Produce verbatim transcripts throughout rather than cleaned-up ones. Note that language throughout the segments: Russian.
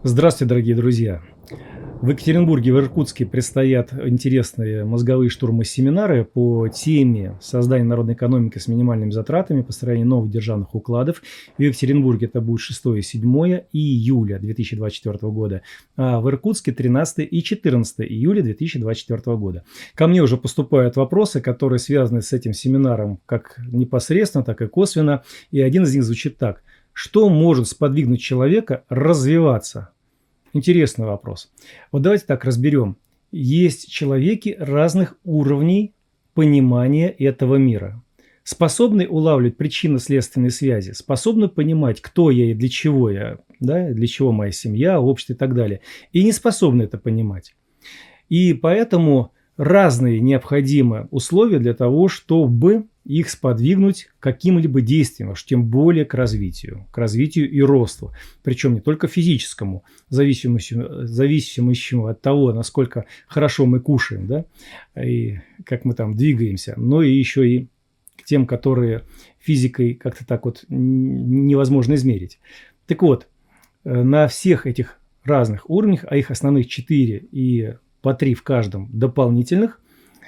Здравствуйте, дорогие друзья! В Екатеринбурге, в Иркутске предстоят интересные мозговые штурмы-семинары по теме создания народной экономики с минимальными затратами, построения новых державных укладов. В Екатеринбурге это будет шестого и седьмого июля две тысячи двадцать четвёртого года, а в Иркутске тринадцатого и четырнадцатого июля две тысячи двадцать четвёртого года. Ко мне уже поступают вопросы, которые связаны с этим семинаром как непосредственно, так и косвенно. И один из них звучит так. Что может сподвигнуть человека развиваться? Интересный вопрос. Вот давайте так разберем. Есть человеки разных уровней понимания этого мира. Способны улавливать причинно-следственные связи, способны понимать, кто я и для чего я, да, для чего моя семья, общество и так далее. И не способны это понимать. И поэтому разные необходимые условия для того, чтобы их сподвигнуть к каким-либо действиям, уж тем более к развитию, к развитию и росту. Причем не только физическому, зависимому, зависимому от того, насколько хорошо мы кушаем, да, и как мы там двигаемся, но и еще и к тем, которые физикой как-то так вот невозможно измерить. Так вот, на всех этих разных уровнях, а их основных четыре и по три в каждом дополнительных,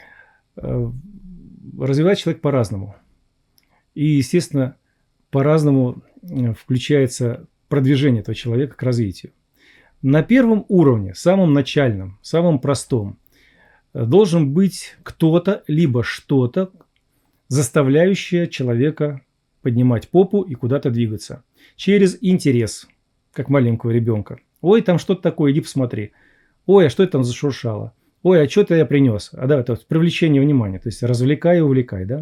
развивает человек по-разному. И, естественно, по-разному включается продвижение этого человека к развитию. На первом уровне, самом начальном, самом простом, должен быть кто-то, либо что-то, заставляющее человека поднимать попу и куда-то двигаться. Через интерес, как маленького ребенка. Ой, там что-то такое, иди посмотри. Ой, а что это там зашуршало? Ой, а что-то я принес. А да, это привлечение внимания. То есть развлекай и увлекай, да?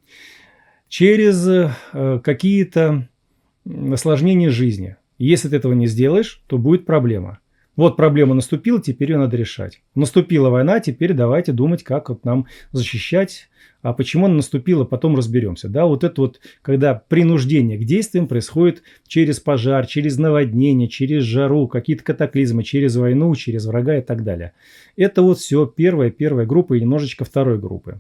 Через э, какие-то осложнения жизни. Если ты этого не сделаешь, то будет проблема. Вот проблема наступила, теперь ее надо решать. Наступила война, теперь давайте думать, как вот нам защищать. А почему она наступила, потом разберемся. Да, вот это вот, когда принуждение к действиям происходит через пожар, через наводнение, через жару, какие-то катаклизмы, через войну, через врага и так далее. Это вот все первая, первая группа и немножечко второй группы.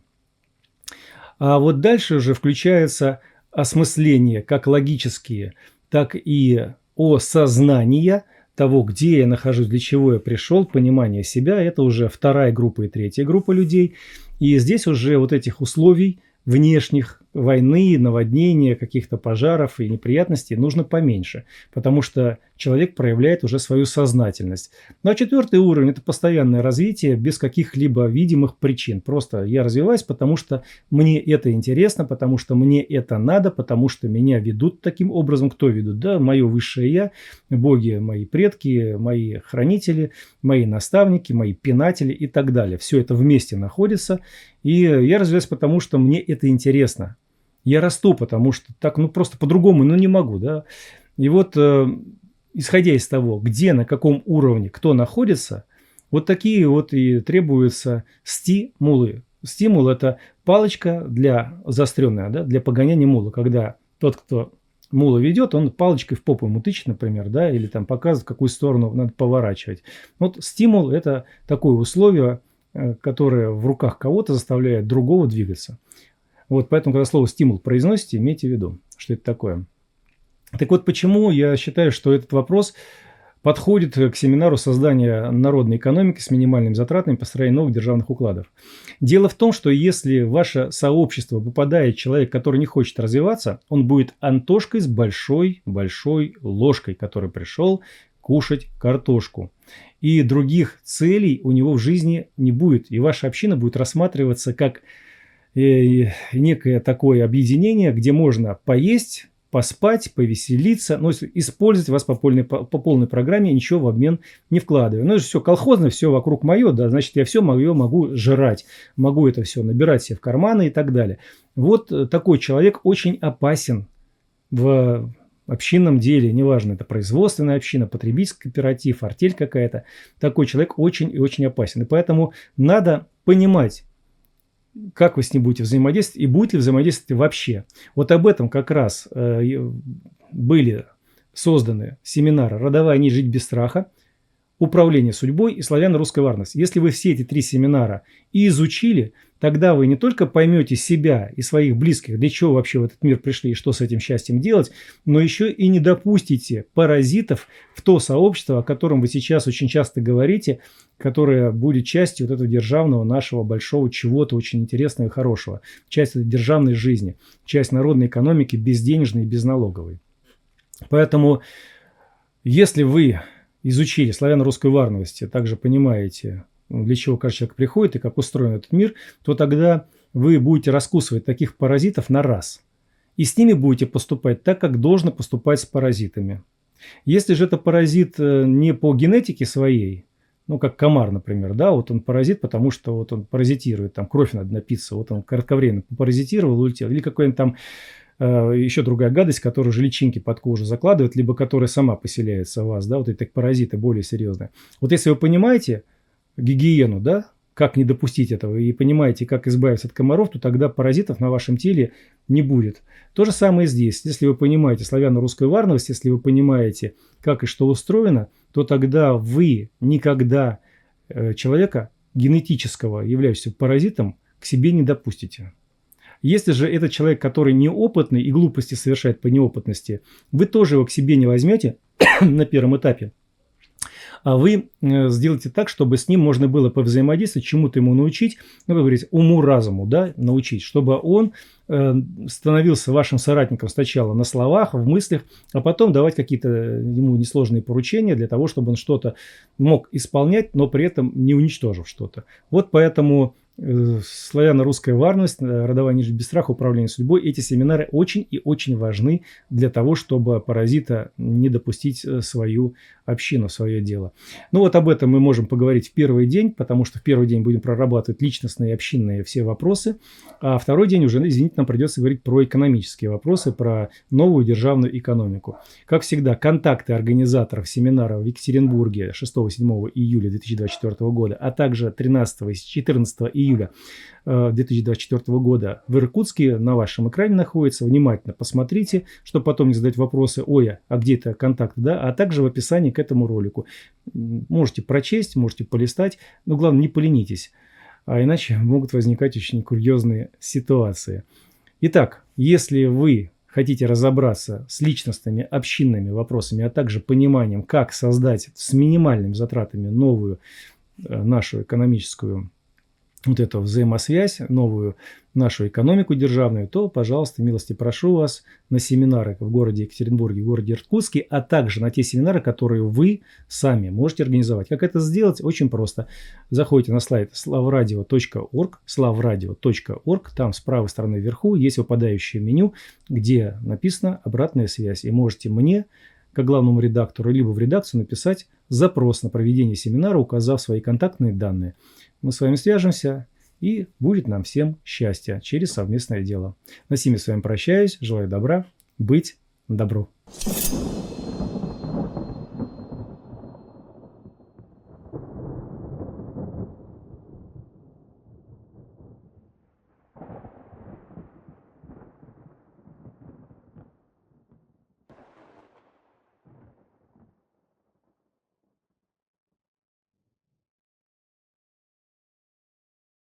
А вот дальше уже включается осмысление как логические, так и осознание того, где я нахожусь, для чего я пришел, понимание себя. Это уже вторая группа и третья группа людей. И здесь уже вот этих условий внешних, войны, наводнения, каких-то пожаров и неприятностей нужно поменьше, потому что человек проявляет уже свою сознательность. Ну а четвертый уровень – это постоянное развитие без каких-либо видимых причин. Просто я развиваюсь, потому что мне это интересно, потому что мне это надо, потому что меня ведут таким образом. Кто ведут? Да, мое высшее я, боги, мои предки, мои хранители, мои наставники, мои пинатели и так далее. Все это вместе находится. И я развиваюсь, потому что мне это интересно. Я расту, потому что так, ну просто по-другому, ну не могу, да. И вот, э, исходя из того, где, на каком уровне, кто находится, вот такие вот и требуются стимулы. Стимул – это палочка для заостренная, да, для погоняния мула, когда тот, кто мула ведет, он палочкой в попу ему тычет, например, да, или там показывает, в какую сторону надо поворачивать. Вот стимул – это такое условие, которое в руках кого-то заставляет другого двигаться. Вот поэтому, когда слово «стимул» произносите, имейте в виду, что это такое. Так вот, почему я считаю, что этот вопрос подходит к семинару создания народной экономики с минимальными затратами построения новых державных укладов. Дело в том, что если в ваше сообщество попадает человек, который не хочет развиваться, он будет Антошкой с большой-большой ложкой, который пришел кушать картошку. И других целей у него в жизни не будет. И ваша община будет рассматриваться как э, некое такое объединение, где можно поесть, поспать, повеселиться, но использовать вас по полной, по, по полной программе, ничего в обмен не вкладывая. Ну, это же все колхозно, все вокруг мое, да, значит, я все могу, могу жрать, могу это все набирать себе в карманы и так далее. Вот такой человек очень опасен в общинном деле, неважно, это производственная община, потребительский кооператив, артель какая-то, такой человек очень и очень опасен. И поэтому надо понимать, как вы с ним будете взаимодействовать и будет ли взаимодействовать вообще. Вот об этом как раз э, были созданы семинары «Родовая нить. Жить без страха», управление судьбой и славяно-русская варность. Если вы все эти три семинара и изучили, тогда вы не только поймете себя и своих близких, для чего вообще в этот мир пришли и что с этим счастьем делать, но еще и не допустите паразитов в то сообщество, о котором вы сейчас очень часто говорите, которое будет частью вот этого державного нашего большого чего-то очень интересного и хорошего, часть этой державной жизни, часть народной экономики безденежной и безналоговой. Поэтому, если вы изучили славяно-русскую варность, а также понимаете, для чего каждый человек приходит и как устроен этот мир, то тогда вы будете раскусывать таких паразитов на раз. И с ними будете поступать так, как должно поступать с паразитами. Если же это паразит не по генетике своей, ну, как комар, например, да, вот он паразит, потому что вот он паразитирует, там кровь надо напиться, вот он кратковременно паразитировал, улетел, или какой-нибудь там э, еще другая гадость, которая уже личинки под кожу закладывает, либо которая сама поселяется в вас, да, вот эти паразиты более серьезные. Вот если вы понимаете гигиену, да, как не допустить этого, и понимаете, как избавиться от комаров, то тогда паразитов на вашем теле не будет. То же самое здесь. Если вы понимаете славяно-русскую варность, если вы понимаете, как и что устроено, то тогда вы никогда э, человека генетического, являющегося паразитом, к себе не допустите. Если же этот человек, который неопытный и глупости совершает по неопытности, вы тоже его к себе не возьмете на первом этапе, а вы сделаете так, чтобы с ним можно было повзаимодействовать, чему-то ему научить, ну, как говорится, уму-разуму, да, научить, чтобы он э, становился вашим соратником сначала на словах, в мыслях, а потом давать какие-то ему несложные поручения для того, чтобы он что-то мог исполнять, но при этом не уничтожив что-то. Вот поэтому э, славяно-русская варность, родовая нижняя без страха, управление судьбой, эти семинары очень и очень важны для того, чтобы паразита не допустить в свою общину, в свое дело. Ну вот об этом мы можем поговорить в первый день, потому что в первый день будем прорабатывать личностные и общинные все вопросы, а второй день уже, извините, нам придется говорить про экономические вопросы, про новую державную экономику. Как всегда, контакты организаторов семинара в Екатеринбурге шестого-седьмого июля две тысячи двадцать четвёртого года, а также тринадцатого и четырнадцатого июля две тысячи двадцать четвёртого года в Иркутске на вашем экране находится. Внимательно посмотрите, чтобы потом не задать вопросы: ой, а где это контакт, да? А также в описании к этому ролику. Можете прочесть, можете полистать, но главное, не поленитесь, а иначе могут возникать очень курьезные ситуации. Итак, если вы хотите разобраться с личностными, общинными вопросами, а также пониманием, как создать с минимальными затратами новую нашу экономическую вот эту взаимосвязь, новую нашу экономику державную, то, пожалуйста, милости прошу вас на семинары в городе Екатеринбурге, в городе Иркутске, а также на те семинары, которые вы сами можете организовать. Как это сделать? Очень просто. Заходите на сайт славрадио точка орг, славрадио точка орг, там с правой стороны вверху есть выпадающее меню, где написано «Обратная связь», и можете мне, как главному редактору, либо в редакцию написать запрос на проведение семинара, указав свои контактные данные. Мы с вами свяжемся, и будет нам всем счастье через совместное дело. На сими с вами прощаюсь, желаю добра, быть добру.